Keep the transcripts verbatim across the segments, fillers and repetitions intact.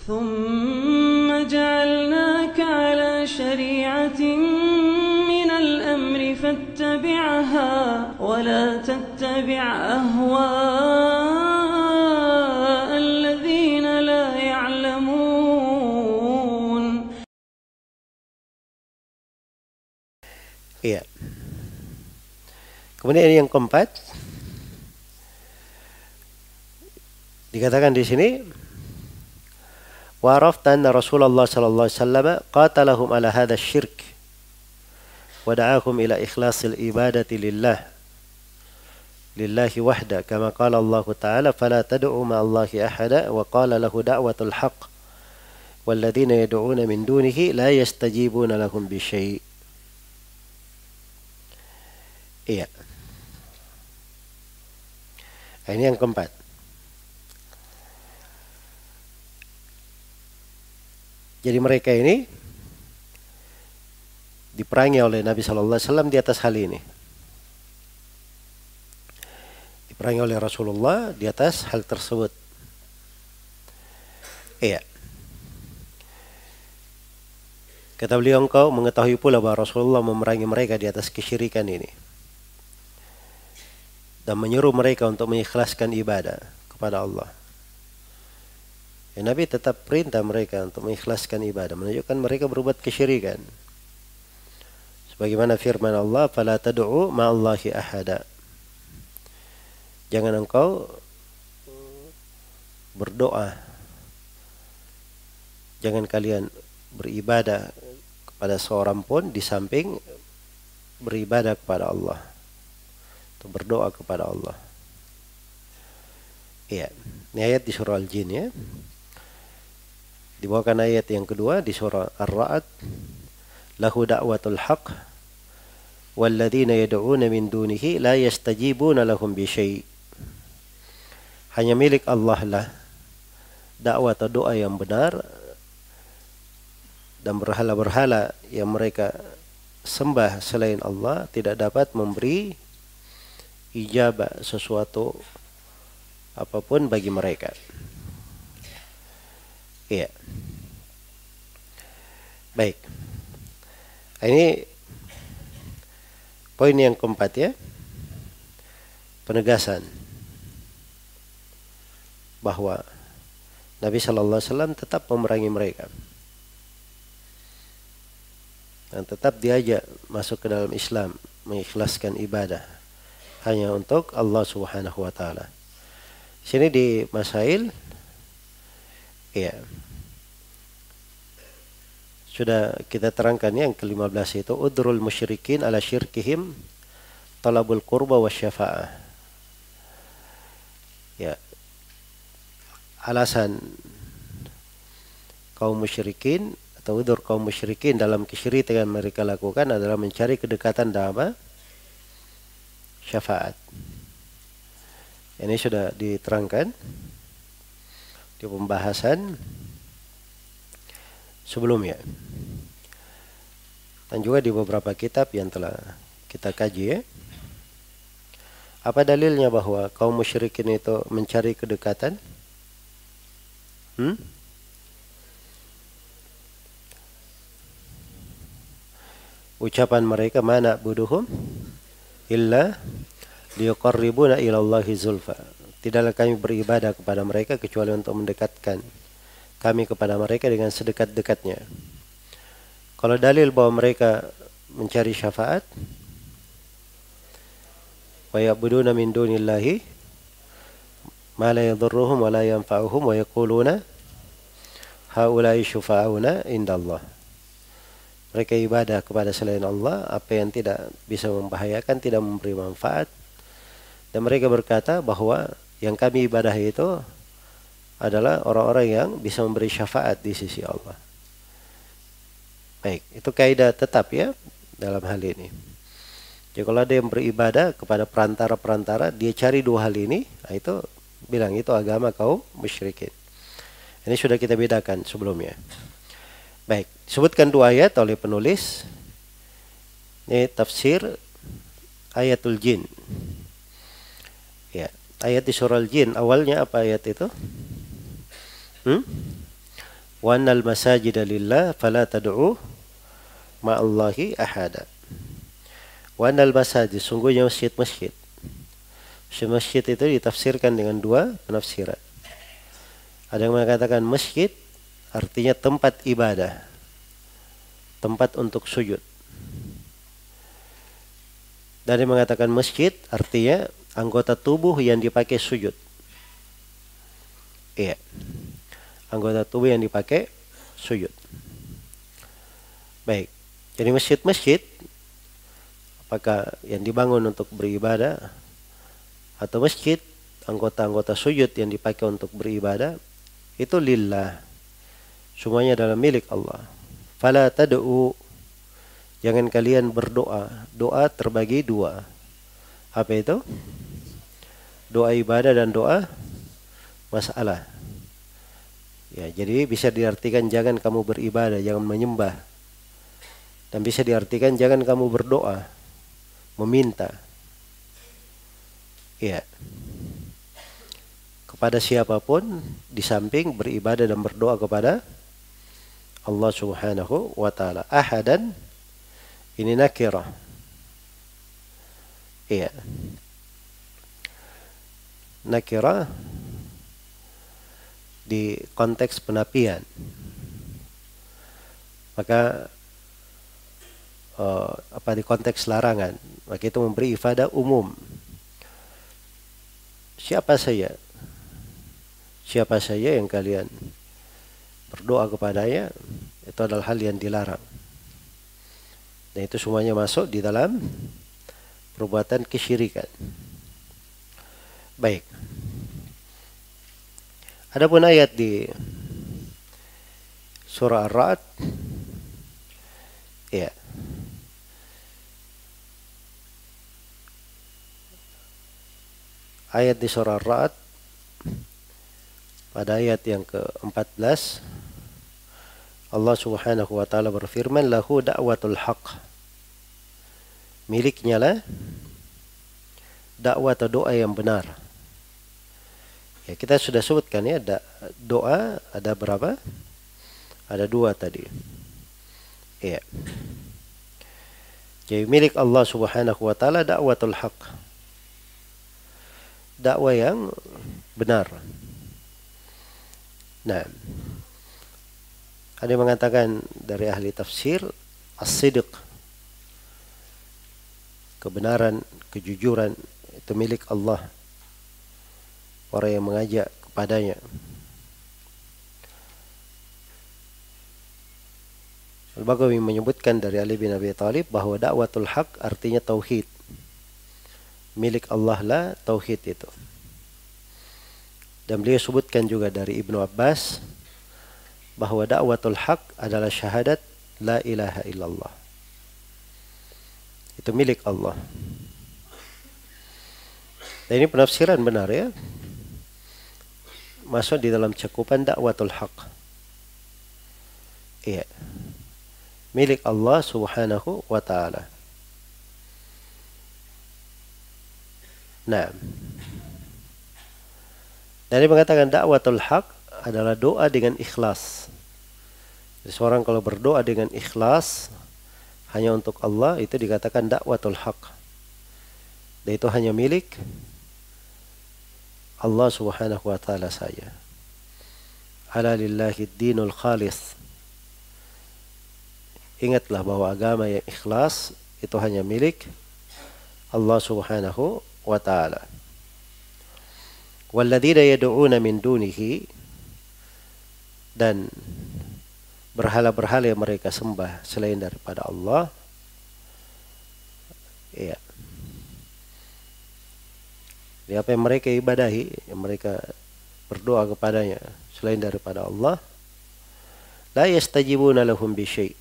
ثم جعلناك على شريعة من الأمر فاتبعها ولا تتبع أهواء الذين لا يعلمون. Iya. Kemudian yang keempat dikatakan di sini wa arafta anna Rasulullah sallallahu alaihi wasallam qatalahum ala hadha asy-syirk wa da'ahum ila ikhlasil ibadati lillah lillahi wahda kama qala Allah ta'ala fala tad'u ma Allahi ahada wa qala lahu da'watul haqq walladzina yad'una min dunihi la yastajibuna lahum bi syai'. Iya. Ini yang keempat. Jadi mereka ini diperangi oleh Nabi Sallallahu Alaihi Wasallam di atas hal ini. Diperangi oleh Rasulullah di atas hal tersebut. Iya. Kata beliau, engkau mengetahui pula bahwa Rasulullah memerangi mereka di atas kesyirikan ini. Dan menyuruh mereka untuk mengikhlaskan ibadah kepada Allah. Ya, Nabi tetap perintah mereka untuk mengikhlaskan ibadah, menunjukkan mereka berbuat kesyirikan. Sebagaimana firman Allah, "Fala tad'u ma'allahi ahada." Jangan engkau berdoa. Jangan kalian beribadah kepada seorang pun di samping beribadah kepada Allah. Atau berdoa kepada Allah. Iya, ini ayat di surah Al-Jin ya. Dibawakan ayat yang kedua di surah Ar-Ra'd, lahu da'watul haqq walladzina yad'una min dunihi la yastajibuna lahum bi syai'. Hanya milik Allah lah dakwah atau doa yang benar, dan berhala-berhala yang mereka sembah selain Allah tidak dapat memberi ijabah sesuatu apapun bagi mereka. Iya. Baik. Ini poin yang keempat ya. Penegasan bahwa Nabi Sallallahu Alaihi Wasallam tetap memerangi mereka. Dan tetap diajak masuk ke dalam Islam, mengikhlaskan ibadah hanya untuk Allah Subhanahu wa taala. Sini di Masail ya. Sudah kita terangkan yang kelima belas itu udrul musyrikin ala syirkihim talabul qurba wa syafa'ah. Ya. Alasan kaum musyrikin atau udur kaum musyrikin dalam kesyirikan yang mereka lakukan adalah mencari kedekatan dan apa? Syafaat. Ini sudah diterangkan di pembahasan sebelumnya. Dan juga di beberapa kitab yang telah kita kaji ya. Apa dalilnya bahwa kaum musyrikin itu mencari kedekatan? Hmm? Ucapan mereka, mana buduhum illa liyuqarribuna ila Allahi zulfa. Tidaklah kami beribadah kepada mereka kecuali untuk mendekatkan kami kepada mereka dengan sedekat-dekatnya. Kalau dalil bahwa mereka mencari syafaat, wa ya'buduna min dunillahi ma la yadhurruhum wa la yanfa'uhum wa yaquluna haula'i syufa'auna indallah. Mereka ibadah kepada selain Allah apa yang tidak bisa membahayakan, tidak memberi manfaat. Dan mereka berkata bahwa yang kami ibadah itu adalah orang-orang yang bisa memberi syafaat di sisi Allah. Baik, itu kaidah tetap ya dalam hal ini. Jadi kalau ada yang beribadah kepada perantara-perantara, dia cari dua hal ini, nah itu bilang itu agama kaum musyrikin. Ini sudah kita bedakan sebelumnya. Baik, disebutkan dua ayat oleh penulis. Ini tafsir ayatul jin. Ya, ayat di surah Al-Jin awalnya apa ayat itu? Hmm? Wa annal masajida lillah fala tad'u ma'allahi ahada. Wa annal masajid, sungguhnya masjid-masjid. Masjid itu ditafsirkan dengan dua penafsiran. Ada yang mengatakan masjid artinya tempat ibadah, tempat untuk sujud. Dan yang mengatakan masjid artinya anggota tubuh yang dipakai sujud. Iya. Anggota tubuh yang dipakai sujud. Baik. Jadi masjid-masjid apakah yang dibangun untuk beribadah atau masjid anggota-anggota sujud yang dipakai untuk beribadah itu lillah. Semuanya adalah milik Allah. Fala tad'u, jangan kalian berdoa. Doa terbagi dua. Apa itu? Doa ibadah dan doa masalah. Ya, jadi bisa diartikan jangan kamu beribadah, jangan menyembah. Dan bisa diartikan jangan kamu berdoa, meminta. Ya. Kepada siapapun di samping beribadah dan berdoa kepada Allah Subhanahu wa taala. Ahadan ini nakirah. Iya. Nakirah di konteks penafian. Maka uh, apa di konteks larangan, maka itu memberi ifadah umum. Siapa saya? Siapa saja yang kalian berdoa kepadanya, itu adalah hal yang dilarang. Dan itu semuanya masuk di dalam perbuatan kesyirikan. Baik. Adapun ayat di surah Ar-Ra'd, ya. Ayat di surah Ar-Ra'd pada ayat yang ke-empat belas Allah Subhanahu wa taala berfirman, lahu da'watul haq. Miliknya lah dakwah atau doa yang benar. Ya, kita sudah sebutkan ya, doa ada berapa? Ada dua tadi. Ya. Jadi milik Allah Subhanahu wa taala da'watul haq. Dakwah yang benar. Nah, ada yang mengatakan dari ahli tafsir as-sidq, kebenaran, kejujuran itu milik Allah, orang yang mengajak kepadanya. Al-Baghawi menyebutkan dari Ali bin Abi Thalib bahwa dakwatul haq artinya tauhid. Milik Allah lah tauhid itu. Dan beliau sebutkan juga dari Ibnu Abbas bahwa dakwatul haq adalah syahadat la ilaha illallah. Itu milik Allah. Dan ini penafsiran benar ya. Masuk di dalam cakupan dakwatul haq. Iya. Milik Allah Subhanahu wa taala. Nah. Dan dia mengatakan dakwatul haq adalah doa dengan ikhlas. Jadi seorang kalau berdoa dengan ikhlas hanya untuk Allah, itu dikatakan dakwatul haq. Dan itu hanya milik Allah Subhanahu wa taala saja. Ala lillahi dinul khalis. Ingatlah bahwa agama yang ikhlas itu hanya milik Allah Subhanahu wa taala. Walladzina yad'una min dunihi, dan berhala-berhala yang mereka sembah selain daripada Allah, ya. Jadi apa yang mereka ibadahi, yang mereka berdoa kepadanya selain daripada Allah, la yastajibuna lahum bi syai'.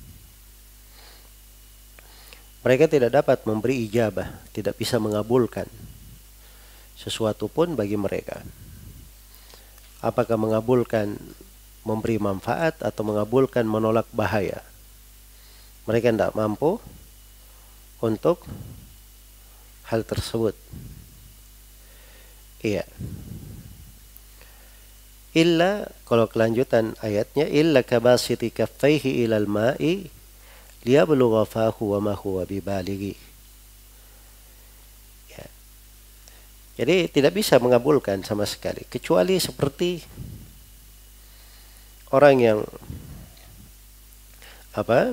Mereka tidak dapat memberi ijabah, tidak bisa mengabulkan sesuatu pun bagi mereka. Apakah mengabulkan memberi manfaat atau mengabulkan menolak bahaya. Mereka tidak mampu untuk hal tersebut. Iya. illa, kalau kelanjutan ayatnya, illa kabasiti kaffaihi ilal ma'i liyablugha fahu wa ma huwa bibalighi. Ya. Jadi tidak bisa mengabulkan sama sekali, kecuali seperti orang yang apa?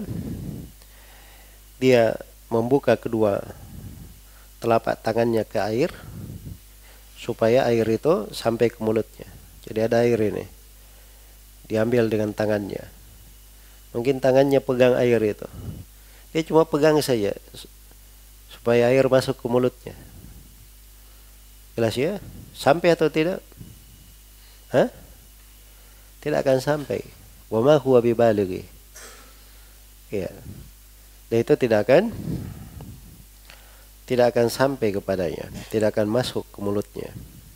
Dia membuka kedua telapak tangannya ke air supaya air itu sampai ke mulutnya. Jadi ada air ini, diambil dengan tangannya. Mungkin tangannya pegang air itu, dia cuma pegang saja supaya air masuk ke mulutnya. Jelas ya? Sampai atau tidak? Hah? Tidak akan sampai. Wa ma huwa bibalighi. Ya. Dan itu tidak akan tidak akan sampai kepadanya, tidak akan masuk ke mulutnya.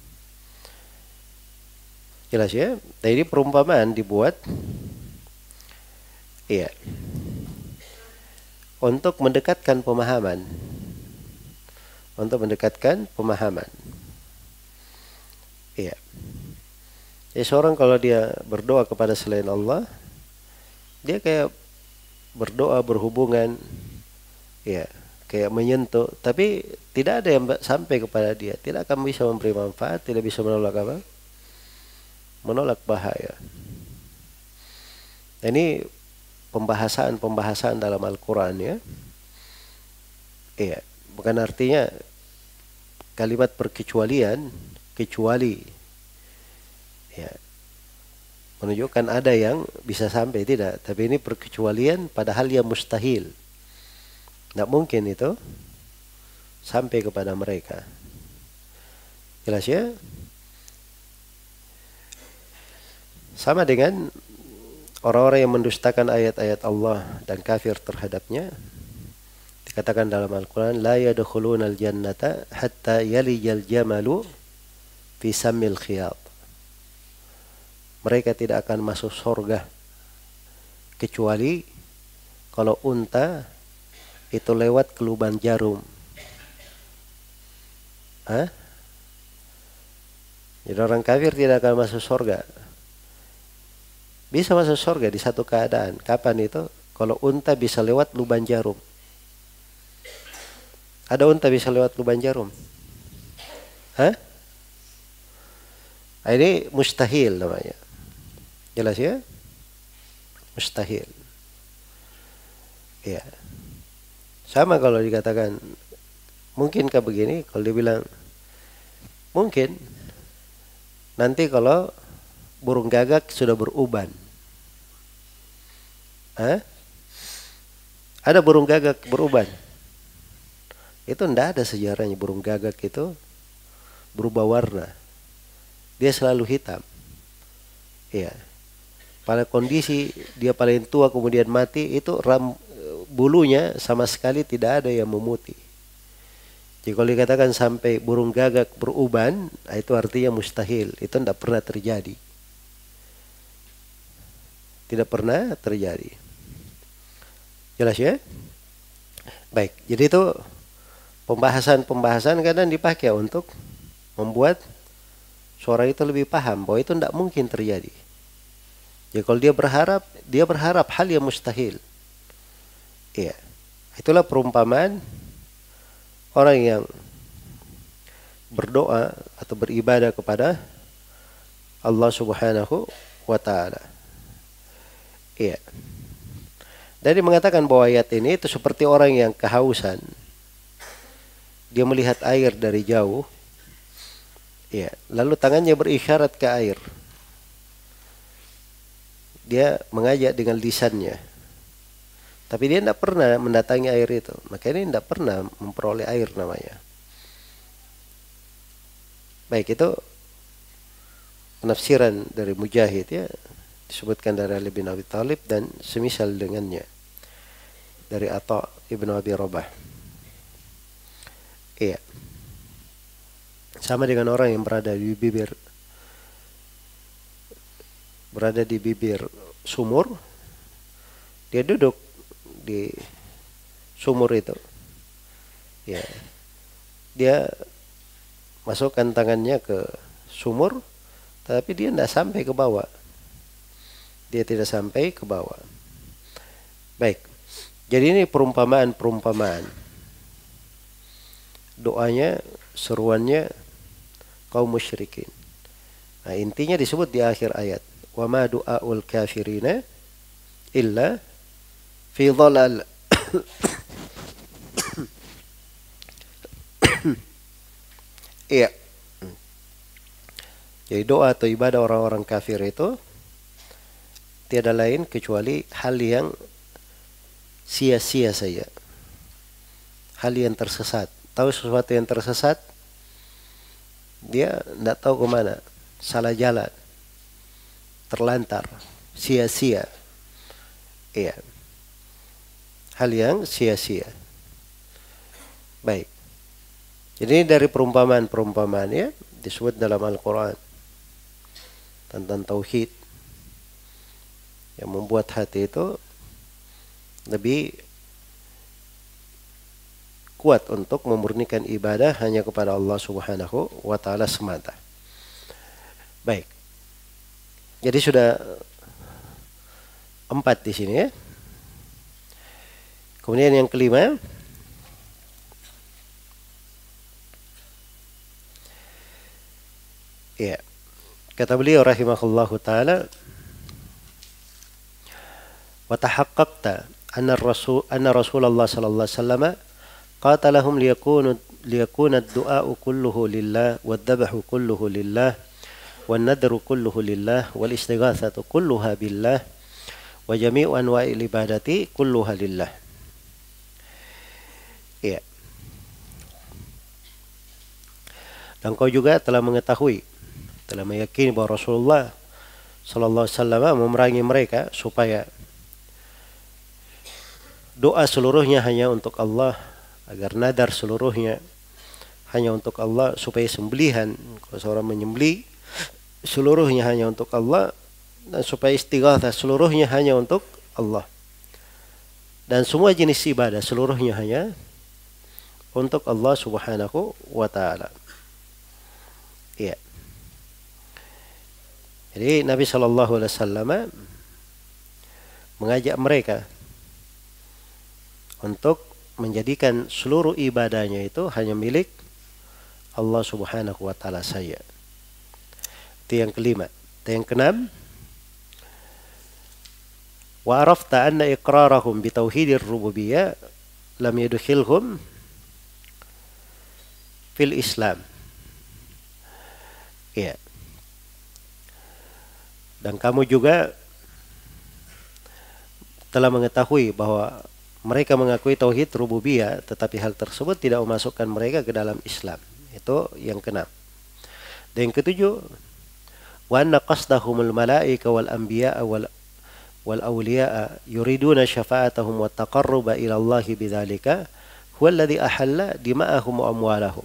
Jelas ya? Dan ini perumpamaan dibuat iya, untuk mendekatkan pemahaman. Untuk mendekatkan pemahaman. Iya. Jadi seorang kalau dia berdoa kepada selain Allah, dia kayak berdoa berhubungan, ya, kayak menyentuh, tapi tidak ada yang sampai kepada dia, tidak akan bisa memberi manfaat, tidak bisa menolak apa? Menolak bahaya. Ini pembahasan-pembahasan dalam Al-Quran ya. Iya, bukan artinya kalimat perkecualian, kecuali ya, menunjukkan ada yang bisa sampai, tidak. Tapi ini perkecualian pada hal yang mustahil. Tidak mungkin itu sampai kepada mereka. Jelas ya? Sama dengan orang-orang yang mendustakan ayat-ayat Allah dan kafir terhadapnya. Dikatakan dalam Al-Quran, la yadkhulunal jannata hatta yalijal jamalu fi sammil khiyat. Mereka tidak akan masuk surga kecuali kalau unta itu lewat ke lubang jarum. Hah? Jadi orang kafir tidak akan masuk surga. Bisa masuk surga di satu keadaan. Kapan itu? Kalau unta bisa lewat lubang jarum. Ada unta bisa lewat lubang jarum? Hah? Ini mustahil namanya. Jelas ya? Mustahil. Ya. Sama kalau dikatakan, mungkinkah begini? Kalau dibilang, mungkin. Nanti kalau burung gagak sudah beruban. Hah? Ada burung gagak beruban? Itu tidak ada sejarahnya burung gagak itu berubah warna. Dia selalu hitam. Iya. Pada kondisi dia paling tua kemudian mati, itu ram, bulunya sama sekali tidak ada yang memutih. Jadi kalau dikatakan sampai burung gagak beruban, itu artinya mustahil. Itu tidak pernah terjadi. Tidak pernah terjadi. Jelas ya? Baik, jadi itu pembahasan-pembahasan kadang dipakai untuk membuat seorang itu lebih paham bahwa itu tidak mungkin terjadi. Jadi kalau dia berharap, dia berharap hal yang mustahil. Iya. Itulah perumpamaan orang yang berdoa atau beribadah kepada Allah Subhanahu wa taala. Iya. Jadi mengatakan bahwa ayat ini itu seperti orang yang kehausan. Dia melihat air dari jauh. Ya, lalu tangannya berisyarat ke air. Dia mengajak dengan lisannya. Tapi dia tidak pernah mendatangi air itu. Maka ini tidak pernah memperoleh air namanya. Baik, itu penafsiran dari Mujahid ya. Disebutkan dari Ali bin Abi Thalib dan semisal dengannya dari Atha ibn Abi Rabah. Iya. Sama dengan orang yang berada di bibir berada di bibir sumur, dia duduk di sumur itu. Ya. Dia masukkan tangannya ke sumur, tapi dia tidak sampai ke bawah. Dia tidak sampai ke bawah. Baik. Jadi ini perumpamaan-perumpamaan. Doanya, seruannya kaum musyrikin. Nah, intinya disebut di akhir ayat. Wa ma du'aul kafirina illa fi dhalal. Iya. Jadi doa atau ibadah orang-orang kafir itu tiada lain kecuali hal yang sia-sia saja. Hal yang tersesat. Tahu sesuatu yang tersesat, dia tidak tahu kemana. Salah jalan. Terlantar. Sia-sia. Iya. Hal yang sia-sia. Baik. Jadi dari perumpamaan-perumpamaannya disebut dalam Al-Quran. Tentang tauhid. Yang membuat hati itu lebih kuat untuk memurnikan ibadah hanya kepada Allah Subhanahu wa taala semata. Baik. Jadi sudah empat di sini ya. Kemudian yang kelima, ya. Kata beliau rahimahullahu taala, wa tahaqqaqta anna ar-rasul anna Rasulullah sallallahu alaihi wasallam qatalahum liyakunu liyakuna ad-du'a'u kulluhu lillah wad-dhabhu kulluhu lillah wan-nadru kulluhu lillah wal istighatsatu kulluha billah wa jami'u anwa'il ibadati kulluha lillah. Ya. Dan kau juga telah mengetahui, telah meyakini bahwa Rasulullah sallallahu alaihi wasallam memerangi mereka supaya doa seluruhnya hanya untuk Allah, agar nadar seluruhnya hanya untuk Allah, supaya sembelihan kalau seorang menyembelih seluruhnya hanya untuk Allah, dan supaya istighatsah seluruhnya hanya untuk Allah, dan semua jenis ibadah seluruhnya hanya untuk Allah Subhanahu wa taala. Iya. Jadi Nabi sallallahu alaihi wasallam mengajak mereka untuk menjadikan seluruh ibadahnya itu hanya milik Allah Subhanahu wa taala saja. Itu yang kelima. Itu yang keenam, wa arafta anna iqrarahum bi tauhidir rububiyyah lam yadkhilhum fil Islam. Ya. Dan kamu juga telah mengetahui bahwa mereka mengakui tauhid rububiyah, tetapi hal tersebut tidak memasukkan mereka ke dalam Islam. Itu yang keenam. Dan yang ketujuh, wa anna qasdahumul malaika wal anbiya wal wal awliya yuriduna syafa'atahum wa taqarruba ila Allah bidzalika huwa alladhi ahalla dima'ahum wa amwalahum.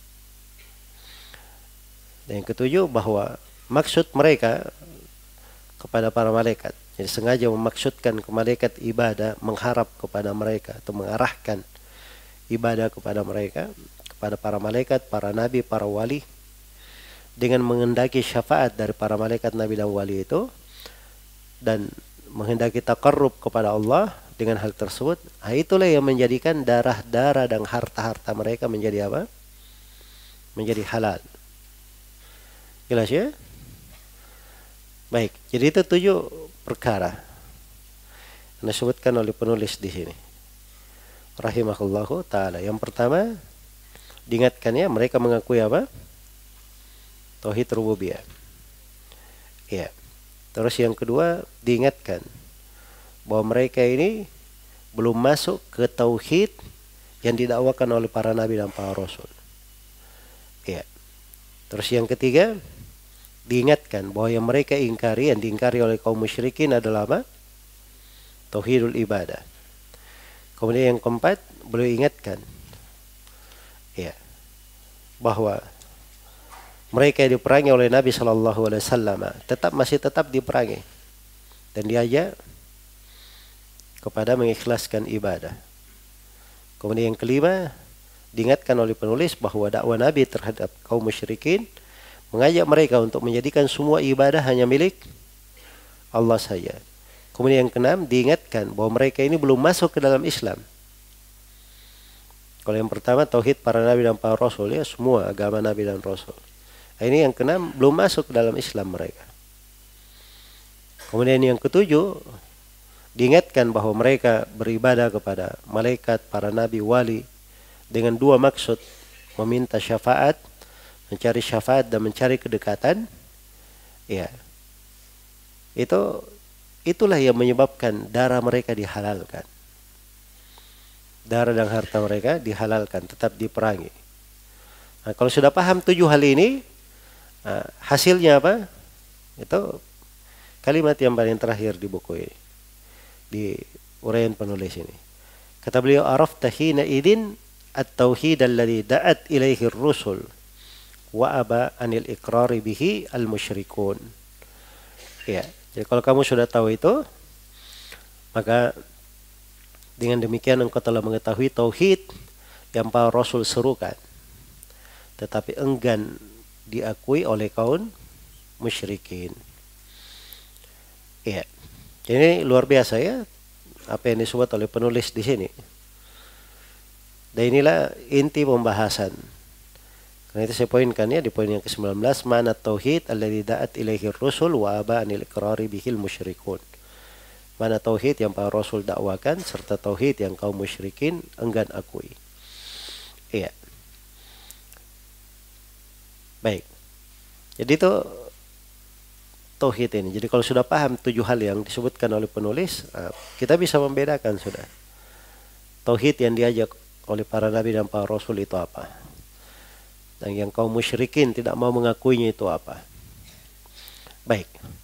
Dan yang ketujuh, bahwa maksud mereka kepada para malaikat, jadi sengaja memaksudkan ke malaikat ibadah, mengharap kepada mereka atau mengarahkan ibadah kepada mereka, kepada para malaikat, para nabi, para wali, dengan menghendaki syafaat dari para malaikat, nabi dan wali itu, dan menghendaki taqarrub kepada Allah dengan hal tersebut. Nah, itulah yang menjadikan darah-darah dan harta-harta mereka menjadi apa? Menjadi halal. Jelas ya? Baik, jadi itu tujuh perkara yang disebutkan oleh penulis di sini, rahimahullahu taala. Yang pertama, diingatkan ya, mereka mengakui apa? Tauhid rububiyah. Ya. Terus yang kedua, diingatkan bahwa mereka ini belum masuk ke tauhid yang didakwakan oleh para nabi dan para rasul. Ya. Terus yang ketiga, diingatkan bahwa yang mereka ingkari, yang diingkari oleh kaum musyrikin adalah apa? Tauhidul ibadah. Kemudian yang keempat, beliau ingatkan ya, bahwa mereka yang diperangi oleh Nabi Shallallahu Alaihi Wasallam tetap masih tetap diperangi dan diajak kepada mengikhlaskan ibadah. Kemudian yang kelima, diingatkan oleh penulis bahwa dakwah Nabi terhadap kaum musyrikin mengajak mereka untuk menjadikan semua ibadah hanya milik Allah saja. Kemudian yang keenam, diingatkan bahwa mereka ini belum masuk ke dalam Islam. Kalau yang pertama tauhid para nabi dan para rasul, ya semua agama nabi dan rasul. Ini yang keenam, belum masuk ke dalam Islam mereka. Kemudian yang ketujuh, diingatkan bahwa mereka beribadah kepada malaikat, para nabi, wali dengan dua maksud, meminta syafaat, mencari syafaat dan mencari kedekatan. Ya. Itu itulah yang menyebabkan darah mereka dihalalkan. Darah dan harta mereka dihalalkan, tetap diperangi. Nah, kalau sudah paham tujuh hal ini, nah, hasilnya apa? Itu kalimat yang paling terakhir di buku ini, di uraian penulis ini. Kata beliau, arafta hina idin at-tauhid alladhi da'at ilaihi ar-rusul wa aba anil iqrari bihi al-musyrikun. Ya, jadi kalau kamu sudah tahu itu, maka dengan demikian engkau telah mengetahui tauhid yang para rasul serukan, tetapi enggan diakui oleh kaum musyrikin. Ya, ini luar biasa ya apa yang disebut oleh penulis di sini. Dan inilah inti pembahasan. Karena itu saya poinkan ya di poin yang ke sembilan belas, mana tauhid alladzi da'at ilaihi ar-rusul wa aba anil iqrari bihil musyrikun. Mana tauhid yang para rasul dakwakan serta tauhid yang kaum musyrikin enggan akui. Iya. Baik. Jadi itu tauhid ini. Jadi kalau sudah paham tujuh hal yang disebutkan oleh penulis, kita bisa membedakan sudah. Tauhid yang diajak oleh para nabi dan para rasul itu apa? Dan yang kaum musyrikin tidak mau mengakuinya itu apa? Baik.